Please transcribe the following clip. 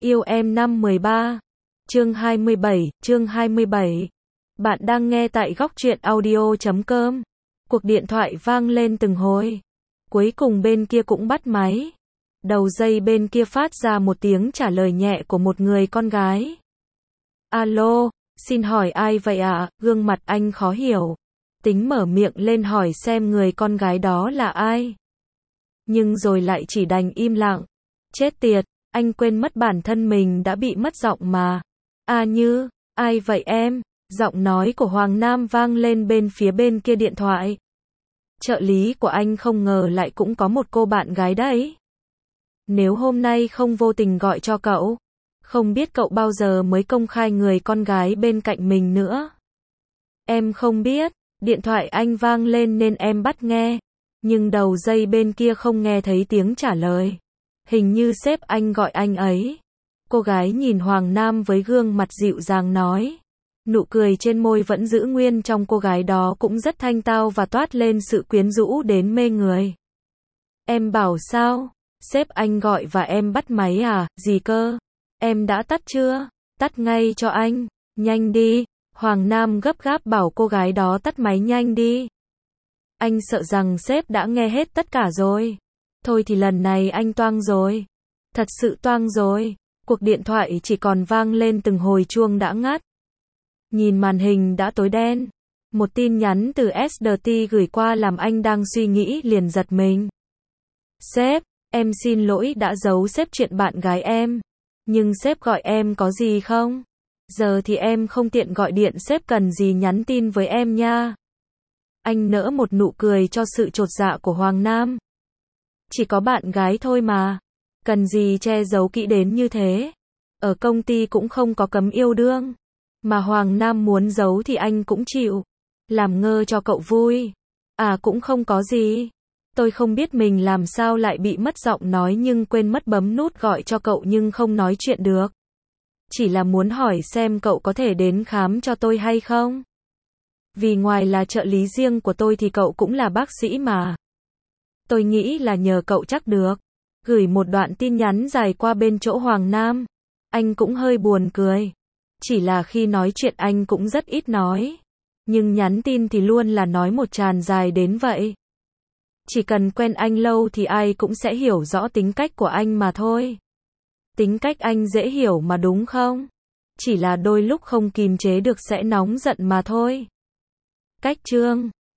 Yêu em năm 13. Chương 27. Bạn đang nghe tại góc truyện audio.com. Cuộc điện thoại vang lên từng hồi. Cuối cùng bên kia cũng bắt máy. Đầu dây bên kia phát ra một tiếng trả lời nhẹ của một người con gái. Alo, xin hỏi ai vậy ạ? Gương mặt anh khó hiểu. Tính mở miệng lên hỏi xem người con gái đó là ai. Nhưng rồi lại chỉ đành im lặng. Chết tiệt, anh quên mất bản thân mình đã bị mất giọng mà. Như, ai vậy em? Giọng nói của Hoàng Nam vang lên bên phía bên kia điện thoại. Trợ lý của anh không ngờ lại cũng có một cô bạn gái đấy. Nếu hôm nay không vô tình gọi cho cậu, không biết cậu bao giờ mới công khai người con gái bên cạnh mình nữa. Em không biết, điện thoại anh vang lên nên em bắt nghe, nhưng đầu dây bên kia không nghe thấy tiếng trả lời. Hình như sếp anh gọi anh ấy. Cô gái nhìn Hoàng Nam với gương mặt dịu dàng nói. Nụ cười trên môi vẫn giữ nguyên trong cô gái đó cũng rất thanh tao và toát lên sự quyến rũ đến mê người. Em bảo sao? Sếp anh gọi và em bắt máy à? Gì cơ? Em đã tắt chưa? Tắt ngay cho anh. Nhanh đi. Hoàng Nam gấp gáp bảo cô gái đó tắt máy nhanh đi. Anh sợ rằng sếp đã nghe hết tất cả rồi. Thôi thì lần này anh toang rồi. Thật sự toang rồi. Cuộc điện thoại chỉ còn vang lên từng hồi chuông đã ngắt. Nhìn màn hình đã tối đen. Một tin nhắn từ SDT gửi qua làm anh đang suy nghĩ liền giật mình. Sếp, em xin lỗi đã giấu sếp chuyện bạn gái em. Nhưng sếp gọi em có gì không? Giờ thì em không tiện gọi điện, sếp cần gì nhắn tin với em nha. Anh nở một nụ cười cho sự chột dạ của Hoàng Nam. Chỉ có bạn gái thôi mà. Cần gì che giấu kỹ đến như thế. Ở công ty cũng không có cấm yêu đương. Mà Hoàng Nam muốn giấu thì anh cũng chịu. Làm ngơ cho cậu vui. Cũng không có gì. Tôi không biết mình làm sao lại bị mất giọng nói nhưng quên mất bấm nút gọi cho cậu nhưng không nói chuyện được. Chỉ là muốn hỏi xem cậu có thể đến khám cho tôi hay không? Vì ngoài là trợ lý riêng của tôi thì cậu cũng là bác sĩ mà. Tôi nghĩ là nhờ cậu chắc được. Gửi một đoạn tin nhắn dài qua bên chỗ Hoàng Nam. Anh cũng hơi buồn cười. Chỉ là khi nói chuyện anh cũng rất ít nói. Nhưng nhắn tin thì luôn là nói một tràn dài đến vậy. Chỉ cần quen anh lâu thì ai cũng sẽ hiểu rõ tính cách của anh mà thôi. Tính cách anh dễ hiểu mà đúng không? Chỉ là đôi lúc không kìm chế được sẽ nóng giận mà thôi. Cách chương